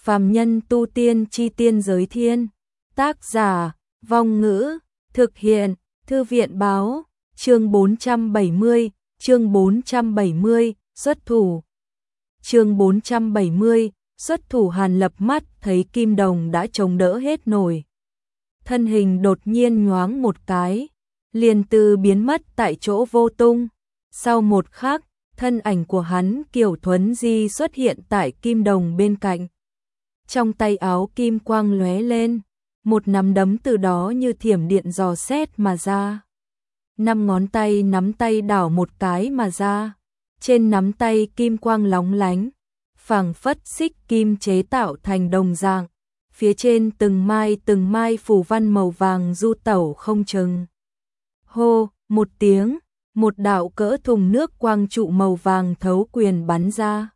Phàm nhân tu tiên chi tiên giới thiên. Tác giả, Vong Ngữ, thực hiện, Thư viện báo, chương 470, xuất thủ. Chương 470, xuất thủ. Hàn Lập mắt thấy kim đồng đã chống đỡ hết nổi. Thân hình đột nhiên nhoáng một cái, liền từ biến mất tại chỗ vô tung. Sau một khắc, thân ảnh của hắn Kiều Thuấn Di xuất hiện tại kim đồng bên cạnh. Trong tay áo kim quang lóe lên, một nắm đấm từ đó như thiểm điện dò xét mà ra. 5 ngón tay nắm tay đảo một cái mà ra. Trên nắm tay kim quang lóng lánh, phảng phất xích kim chế tạo thành đồng dạng. Phía trên từng mai phù văn màu vàng du tẩu không chừng. Hô, một tiếng, một đạo cỡ thùng nước quang trụ màu vàng thấu quyền bắn ra.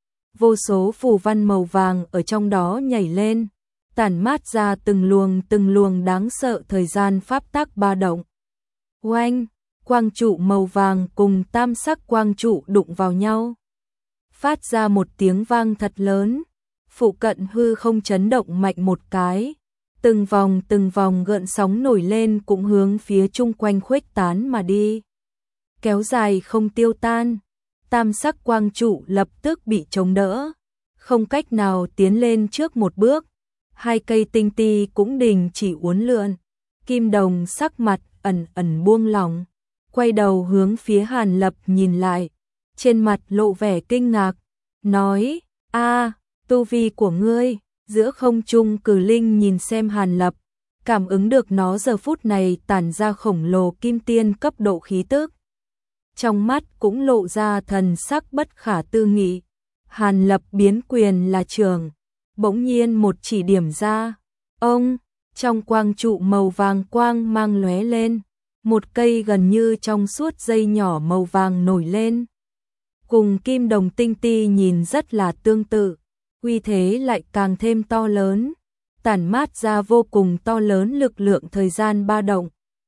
Vô số phù văn màu vàng ở trong đó nhảy lên, tản mát ra từng luồng đáng sợ thời gian pháp tắc ba động. Oanh, quang trụ màu vàng cùng tam sắc quang trụ đụng vào nhau, phát ra một tiếng vang thật lớn. Phụ cận hư không chấn động mạnh một cái, từng vòng gợn sóng nổi lên cũng hướng phía chung quanh khuếch tán mà đi, kéo dài không tiêu tan. Tam sắc quang trụ lập tức bị chống đỡ, không cách nào tiến lên trước một bước. 2 cây tinh ti cũng đình chỉ uốn lượn. Kim đồng sắc mặt ẩn buông lỏng, quay đầu hướng phía Hàn Lập nhìn lại, trên mặt lộ vẻ kinh ngạc, nói: "A, tu vi của ngươi." Giữa không trung Cử Linh nhìn xem Hàn Lập, cảm ứng được nó giờ phút này tản ra khổng lồ kim tiên cấp độ khí tức. Trong mắt cũng lộ ra thần sắc bất khả tư nghị. Hàn Lập biến quyền là trường, bỗng nhiên một chỉ điểm ra. Ông, trong quang trụ màu vàng quang mang lóe lên, một cây gần như trong suốt dây nhỏ màu vàng nổi lên. Cùng kim đồng tinh ti nhìn rất là tương tự, uy thế lại càng thêm to lớn, tản mát ra vô cùng to lớn lực lượng thời gian ba động.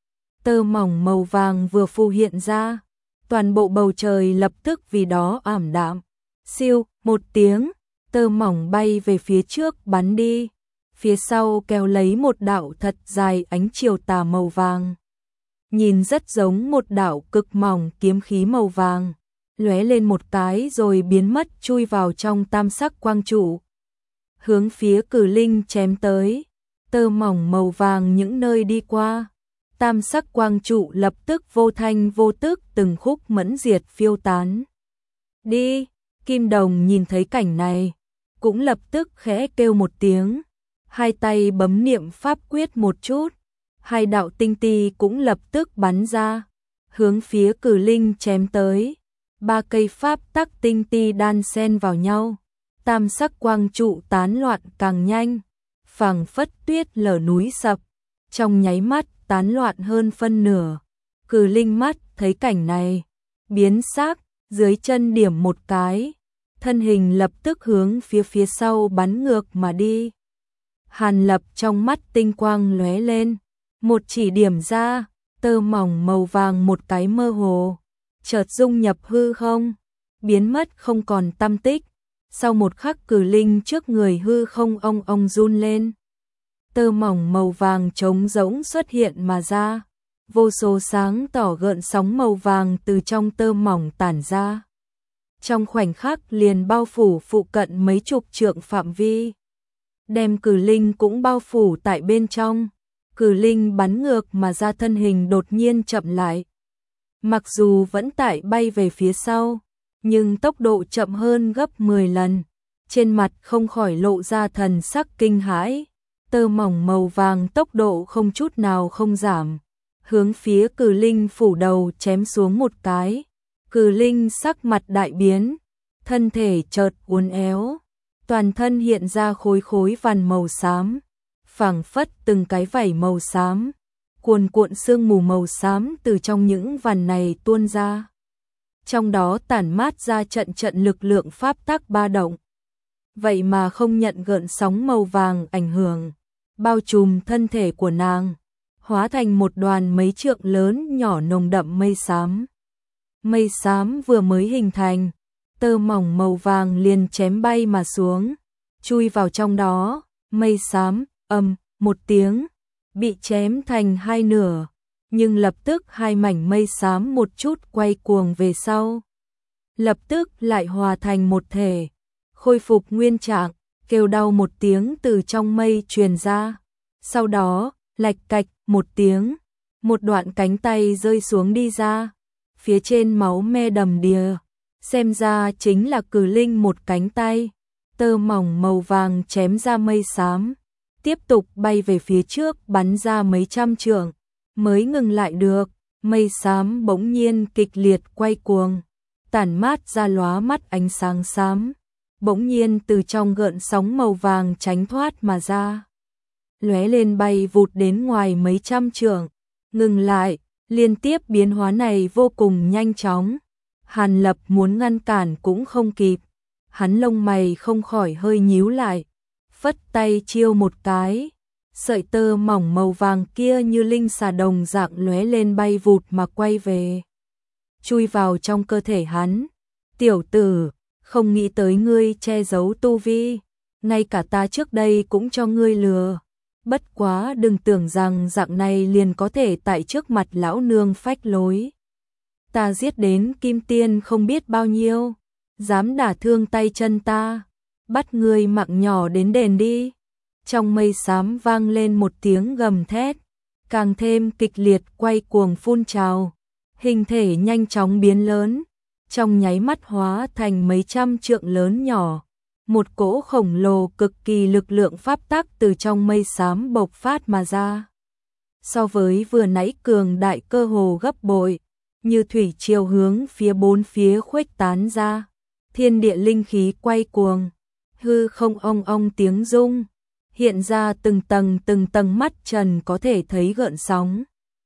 Tơ mỏng màu vàng vừa phù hiện ra, toàn bộ bầu trời lập tức vì đó ảm đạm. Siêu, một tiếng, tơ mỏng bay về phía trước bắn đi, phía sau kéo lấy một đạo thật dài ánh chiều tà màu vàng. Nhìn rất giống một đạo cực mỏng kiếm khí màu vàng, lóe lên một cái rồi biến mất chui vào trong tam sắc quang trụ. Hướng phía Cử Linh chém tới, tơ mỏng màu vàng những nơi đi qua, tam sắc quang trụ lập tức vô thanh vô tức từng khúc mẫn diệt phiêu tán. Đi, kim đồng nhìn thấy cảnh này, cũng lập tức khẽ kêu một tiếng, 2 tay bấm niệm pháp quyết một chút, 2 đạo tinh ti cũng lập tức bắn ra, hướng phía Cử Linh chém tới. 3 cây pháp tắc tinh ti đan xen vào nhau, tam sắc quang trụ tán loạn càng nhanh, phảng phất tuyết lở núi sập, trong nháy mắt tán loạn hơn phân nửa. Cử Linh mắt thấy cảnh này, biến sắc, dưới chân điểm một cái, thân hình lập tức hướng phía sau bắn ngược mà đi. Hàn Lập trong mắt tinh quang lóe lên, một chỉ điểm ra, tơ mỏng màu vàng một cái mơ hồ, chợt dung nhập hư không, biến mất không còn tăm tích. Sau một khắc Cử Linh trước người hư không ong run lên, tơ mỏng màu vàng trống rỗng xuất hiện mà ra, vô số sáng tỏ gợn sóng màu vàng từ trong tơ mỏng tản ra, trong khoảnh khắc liền bao phủ phụ cận mấy chục trượng phạm vi, đem Cử Linh cũng bao phủ tại bên trong. Cử Linh bắn ngược mà ra, thân hình đột nhiên chậm lại, mặc dù vẫn tại bay về phía sau, nhưng tốc độ chậm hơn gấp 10 lần, trên mặt không khỏi lộ ra thần sắc kinh hãi. Tơ mỏng màu vàng tốc độ không chút nào không giảm, hướng phía Cử Linh phủ đầu chém xuống một cái. Cử Linh sắc mặt đại biến, thân thể chợt uốn éo, toàn thân hiện ra khối vằn màu xám, phảng phất từng cái vảy màu xám, cuồn cuộn sương mù màu xám từ trong những vằn này tuôn ra. Trong đó tản mát ra trận lực lượng pháp tắc ba động. Vậy mà không nhận gợn sóng màu vàng ảnh hưởng, bao trùm thân thể của nàng, hóa thành một đoàn mấy trượng lớn nhỏ nồng đậm mây xám. Mây xám vừa mới hình thành, tơ mỏng màu vàng liền chém bay mà xuống, chui vào trong đó, mây xám, một tiếng, bị chém thành hai nửa, nhưng lập tức hai mảnh mây xám một chút quay cuồng về sau. Lập tức lại hòa thành một thể, khôi phục nguyên trạng, kêu đau một tiếng từ trong mây truyền ra. Sau đó, lạch cạch một tiếng, một đoạn cánh tay rơi xuống đi ra, phía trên máu me đầm đìa, xem ra chính là Cử Linh một cánh tay, tơ mỏng màu vàng chém ra mây xám, tiếp tục bay về phía trước bắn ra mấy trăm trượng, mới ngừng lại được, mây xám bỗng nhiên kịch liệt quay cuồng, tản mát ra lóa mắt ánh sáng xám, bỗng nhiên từ trong gợn sóng màu vàng tránh thoát mà ra, lóe lên bay vụt đến ngoài mấy trăm trượng, ngừng lại, liên tiếp biến hóa này vô cùng nhanh chóng. Hàn Lập muốn ngăn cản cũng không kịp, hắn lông mày không khỏi hơi nhíu lại, phất tay chiêu một cái, sợi tơ mỏng màu vàng kia như linh xà đồng dạng lóe lên bay vụt mà quay về, chui vào trong cơ thể hắn. Tiểu tử, không nghĩ tới ngươi che giấu tu vi, ngay cả ta trước đây cũng cho ngươi lừa. Bất quá đừng tưởng rằng dạng này liền có thể tại trước mặt lão nương phách lối. Ta giết đến kim tiên không biết bao nhiêu, dám đả thương tay chân ta, bắt ngươi mạng nhỏ đến đền đi. Trong mây xám vang lên một tiếng gầm thét, càng thêm kịch liệt quay cuồng phun trào, hình thể nhanh chóng biến lớn, trong nháy mắt hóa thành mấy trăm trượng lớn nhỏ. Một cỗ khổng lồ cực kỳ lực lượng pháp tắc từ trong mây xám bộc phát mà ra. So với vừa nãy cường đại cơ hồ gấp bội, như thủy triều hướng phía bốn phía khuếch tán ra, thiên địa linh khí quay cuồng, hư không ong ong tiếng rung, hiện ra từng tầng mắt trần có thể thấy gợn sóng.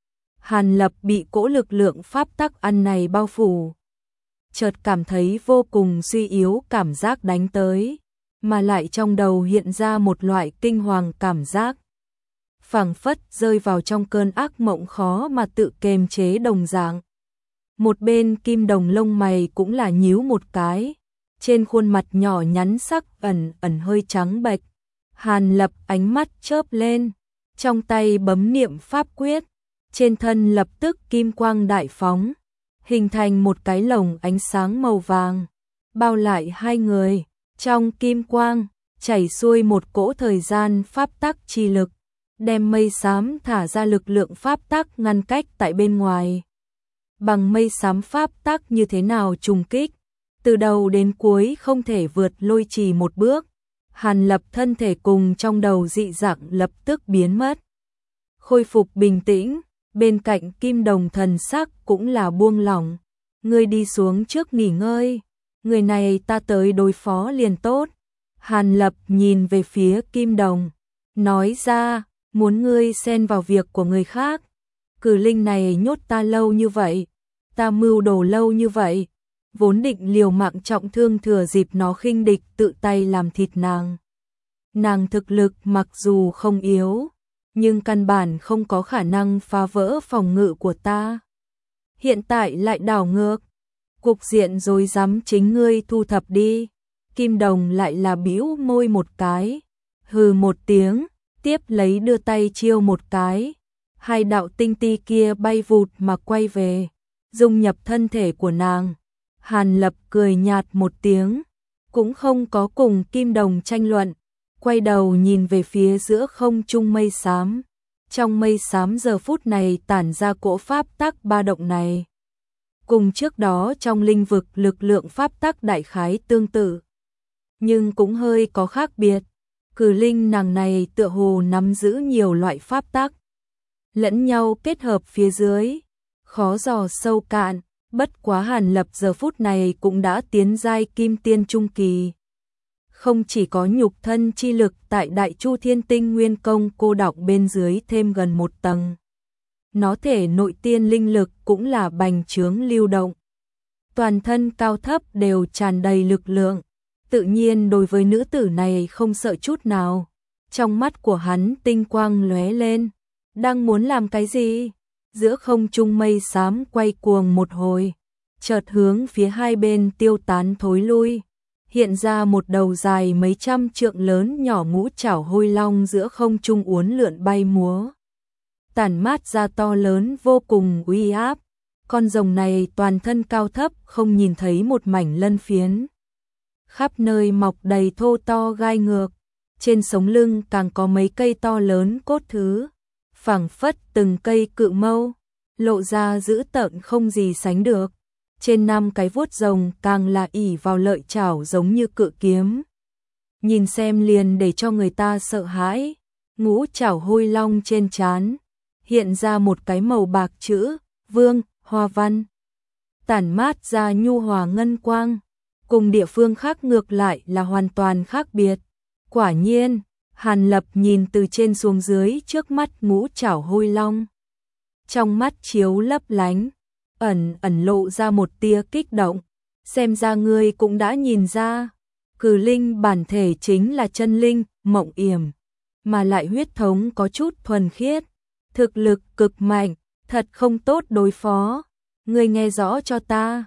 Hàn Lập bị cỗ lực lượng pháp tắc ăn này bao phủ, chợt cảm thấy vô cùng suy yếu, cảm giác đánh tới, mà lại trong đầu hiện ra một loại kinh hoàng cảm giác, phảng phất rơi vào trong cơn ác mộng khó mà tự kiềm chế đồng dạng. Một bên Kim Đồng lông mày cũng là nhíu một cái, trên khuôn mặt nhỏ nhắn sắc ẩn hơi trắng bệch. Hàn Lập ánh mắt chớp lên, trong tay bấm niệm pháp quyết, trên thân lập tức kim quang đại phóng, hình thành một cái lồng ánh sáng màu vàng, bao lại hai người. Trong kim quang chảy xuôi một cỗ thời gian pháp tắc chi lực, đem mây xám thả ra lực lượng pháp tắc ngăn cách tại bên ngoài. Bằng mây xám pháp tắc như thế nào trùng kích, từ đầu đến cuối không thể vượt lôi trì một bước. Hàn Lập thân thể cùng trong đầu dị dạng lập tức biến mất, khôi phục bình tĩnh, bên cạnh Kim Đồng thần sắc cũng là buông lỏng. Ngươi đi xuống trước nghỉ ngơi, người này ta tới đối phó liền tốt. Hàn Lập nhìn về phía Kim Đồng, nói ra, muốn ngươi xen vào việc của người khác. Cử Linh này nhốt ta lâu như vậy, ta mưu đồ lâu như vậy, vốn định liều mạng trọng thương thừa dịp nó khinh địch tự tay làm thịt nàng. Nàng thực lực mặc dù không yếu, nhưng căn bản không có khả năng phá vỡ phòng ngự của ta. Hiện tại lại đảo ngược, cục diện rối rắm chính ngươi thu thập đi. Kim Đồng lại là bĩu môi một cái, hừ một tiếng, tiếp lấy đưa tay chiêu một cái. Hai đạo tinh ti kia bay vụt mà quay về, dung nhập thân thể của nàng. Hàn Lập cười nhạt một tiếng, cũng không có cùng Kim Đồng tranh luận, quay đầu nhìn về phía giữa không trung mây xám. Trong mây xám giờ phút này tản ra cỗ pháp tắc ba động này, cùng trước đó trong linh vực lực lượng pháp tắc đại khái tương tự, nhưng cũng hơi có khác biệt. Cử Linh nàng này tựa hồ nắm giữ nhiều loại pháp tắc, lẫn nhau kết hợp phía dưới, khó dò sâu cạn. Bất quá Hàn Lập giờ phút này cũng đã tiến giai kim tiên trung kỳ, không chỉ có nhục thân chi lực tại Đại Chu Thiên Tinh Nguyên Công cô đọng bên dưới thêm gần một tầng, nó thể nội tiên linh lực cũng là bành trướng lưu động, toàn thân cao thấp đều tràn đầy lực lượng, tự nhiên đối với nữ tử này không sợ chút nào. Trong mắt của hắn tinh quang lóe lên, đang muốn làm cái gì? Giữa không trung mây xám quay cuồng một hồi, chợt hướng phía hai bên tiêu tán thối lui, hiện ra một đầu dài mấy trăm trượng lớn nhỏ ngũ trảo hôi long giữa không trung uốn lượn bay múa. Tản mát ra to lớn vô cùng uy áp, con rồng này toàn thân cao thấp không nhìn thấy một mảnh lân phiến. Khắp nơi mọc đầy thô to gai ngược, trên sống lưng càng có mấy cây to lớn cốt thứ, phảng phất từng cây cự mâu, lộ ra dữ tợn không gì sánh được. Trên 5 cái vuốt rồng càng là ỉ vào lợi chảo giống như cự kiếm. Nhìn xem liền để cho người ta sợ hãi. Ngũ trảo hôi long trên trán hiện ra một cái màu bạc chữ Vương hoa văn, tản mát ra nhu hòa ngân quang, cùng địa phương khác ngược lại là hoàn toàn khác biệt. Quả nhiên, Hàn Lập nhìn từ trên xuống dưới trước mắt ngũ trảo hôi long, trong mắt chiếu lấp lánh, ẩn lộ ra một tia kích động. Xem ra ngươi cũng đã nhìn ra, Cử Linh bản thể chính là chân linh Mộng Yểm, mà lại huyết thống có chút thuần khiết, thực lực cực mạnh, thật không tốt đối phó. Ngươi nghe rõ cho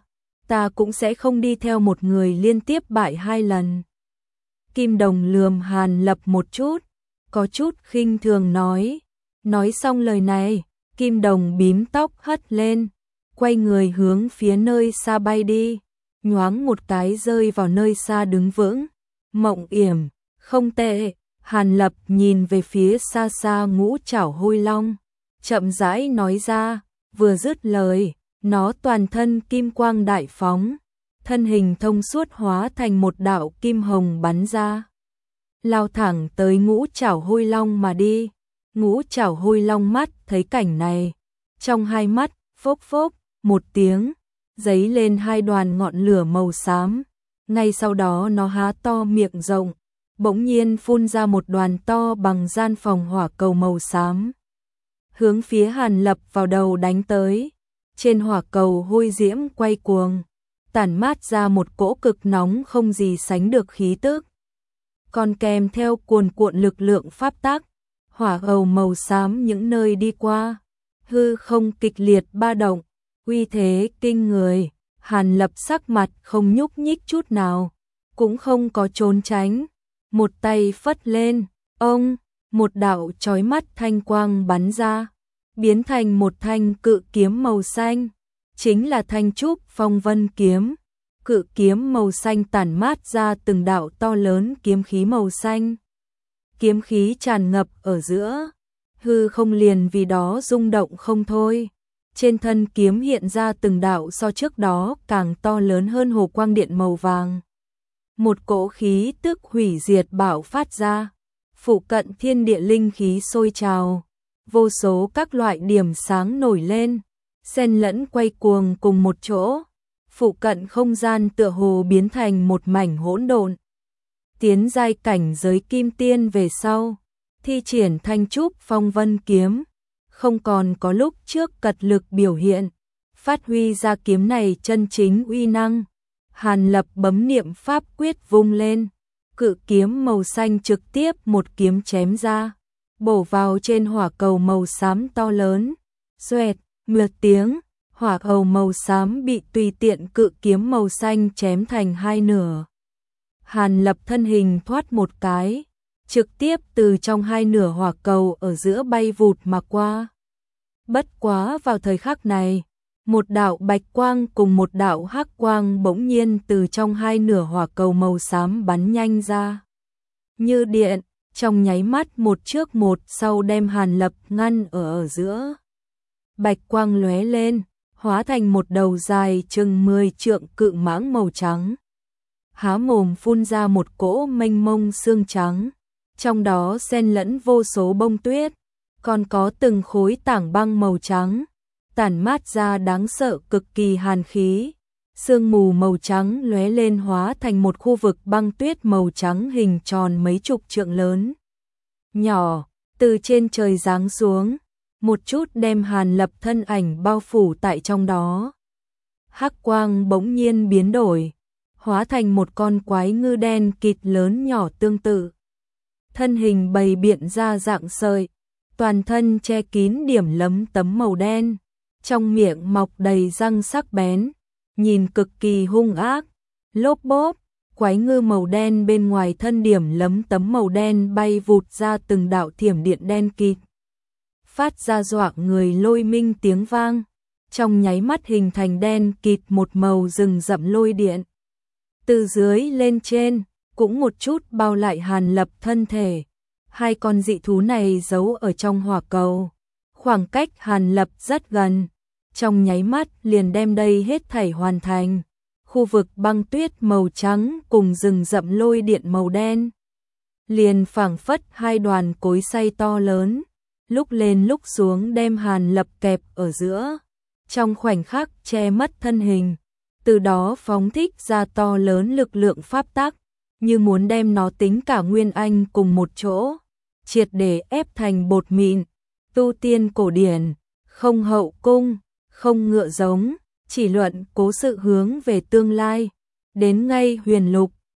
ta cũng sẽ không đi theo một người liên tiếp bại 2 lần. Kim Đồng lườm Hàn Lập một chút, có chút khinh thường nói. Nói xong lời này, Kim Đồng bím tóc hất lên, quay người hướng phía nơi xa bay đi, nhoáng một cái rơi vào nơi xa đứng vững. Mộng Yểm, không tệ. Hàn Lập nhìn về phía xa xa ngũ trảo hôi long, chậm rãi nói ra, vừa dứt lời, nó toàn thân kim quang đại phóng, thân hình thông suốt hóa thành một đạo kim hồng bắn ra, lao thẳng tới ngũ trảo hôi long mà đi. Ngũ trảo hôi long mắt thấy cảnh này, trong hai mắt phốc phốc một tiếng, giấy lên 2 đoàn ngọn lửa màu xám. Ngay sau đó nó há to miệng rộng, bỗng nhiên phun ra một đoàn to bằng gian phòng hỏa cầu màu xám, hướng phía Hàn Lập vào đầu đánh tới. Trên hỏa cầu hôi diễm quay cuồng, tản mát ra một cỗ cực nóng không gì sánh được khí tức, còn kèm theo cuồn cuộn lực lượng pháp tắc. Hỏa cầu màu xám những nơi đi qua, hư không kịch liệt ba động, uy thế kinh người. Hàn Lập sắc mặt không nhúc nhích chút nào, cũng không có trốn tránh, một tay phất lên, một đạo chói mắt thanh quang bắn ra, biến thành một thanh cự kiếm màu xanh, chính là Thanh Trúc Phong Vân kiếm. Cự kiếm màu xanh tản mát ra từng đạo to lớn kiếm khí màu xanh, kiếm khí tràn ngập ở giữa, hư không liền vì đó rung động không thôi. Trên thân kiếm hiện ra từng đạo so trước đó càng to lớn hơn hồ quang điện màu vàng. Một cỗ khí tức hủy diệt bạo phát ra, phụ cận thiên địa linh khí sôi trào, vô số các loại điểm sáng nổi lên, xen lẫn quay cuồng cùng một chỗ. Phụ cận không gian tựa hồ biến thành một mảnh hỗn độn. Tiến giai cảnh giới kim tiên về sau, thi triển Thanh Trúc Phong Vân kiếm, không còn có lúc trước cật lực biểu hiện, phát huy ra kiếm này chân chính uy năng. Hàn Lập bấm niệm pháp quyết vung lên, cự kiếm màu xanh trực tiếp một kiếm chém ra, bổ vào trên hỏa cầu màu xám to lớn. Xoẹt, một tiếng, hỏa cầu màu xám bị tùy tiện cự kiếm màu xanh chém thành 2 nửa. Hàn Lập thân hình thoát một cái, trực tiếp từ trong 2 nửa hỏa cầu ở giữa bay vụt mà qua. Bất quá vào thời khắc này, một đạo bạch quang cùng một đạo hắc quang bỗng nhiên từ trong 2 nửa hỏa cầu màu xám bắn nhanh ra. Như điện, trong nháy mắt một trước một sau đem Hàn Lập ngăn ở giữa. Bạch quang lóe lên, hóa thành một đầu dài chừng 10 trượng cự mãng màu trắng. Há mồm phun ra một cỗ mênh mông xương trắng, trong đó xen lẫn vô số bông tuyết, còn có từng khối tảng băng màu trắng, tản mát ra đáng sợ cực kỳ hàn khí. Sương mù màu trắng lóe lên hóa thành một khu vực băng tuyết màu trắng hình tròn mấy chục trượng lớn. Nhỏ, từ trên trời giáng xuống, một chút đem Hàn Lập thân ảnh bao phủ tại trong đó. Hắc quang bỗng nhiên biến đổi, hóa thành một con quái ngư đen kịt lớn nhỏ tương tự. Thân hình bầy biện ra dạng sợi, toàn thân che kín điểm lấm tấm màu đen, trong miệng mọc đầy răng sắc bén, nhìn cực kỳ hung ác. Lốp bốp, Quái ngư màu đen bên ngoài thân điểm lấm tấm màu đen bay vụt ra từng đạo thiểm điện đen kịt, phát ra dọa người lôi minh tiếng vang, trong nháy mắt hình thành đen kịt một màu rừng rậm lôi điện. Từ dưới lên trên, cũng một chút bao lại Hàn Lập thân thể. Hai con dị thú này giấu ở trong hỏa cầu, khoảng cách Hàn Lập rất gần, trong nháy mắt liền đem đây hết thảy hoàn thành. Khu vực băng tuyết màu trắng cùng rừng rậm lôi điện màu đen, liền phảng phất hai đoàn cối xay to lớn, lúc lên lúc xuống đem Hàn Lập kẹp ở giữa, trong khoảnh khắc che mất thân hình, từ đó phóng thích ra to lớn lực lượng pháp tắc, như muốn đem nó tính cả Nguyên Anh cùng một chỗ, triệt để ép thành bột mịn. Tu tiên cổ điển, không hậu cung, không ngựa giống, chỉ luận cố sự hướng về tương lai, đến ngay huyền lục,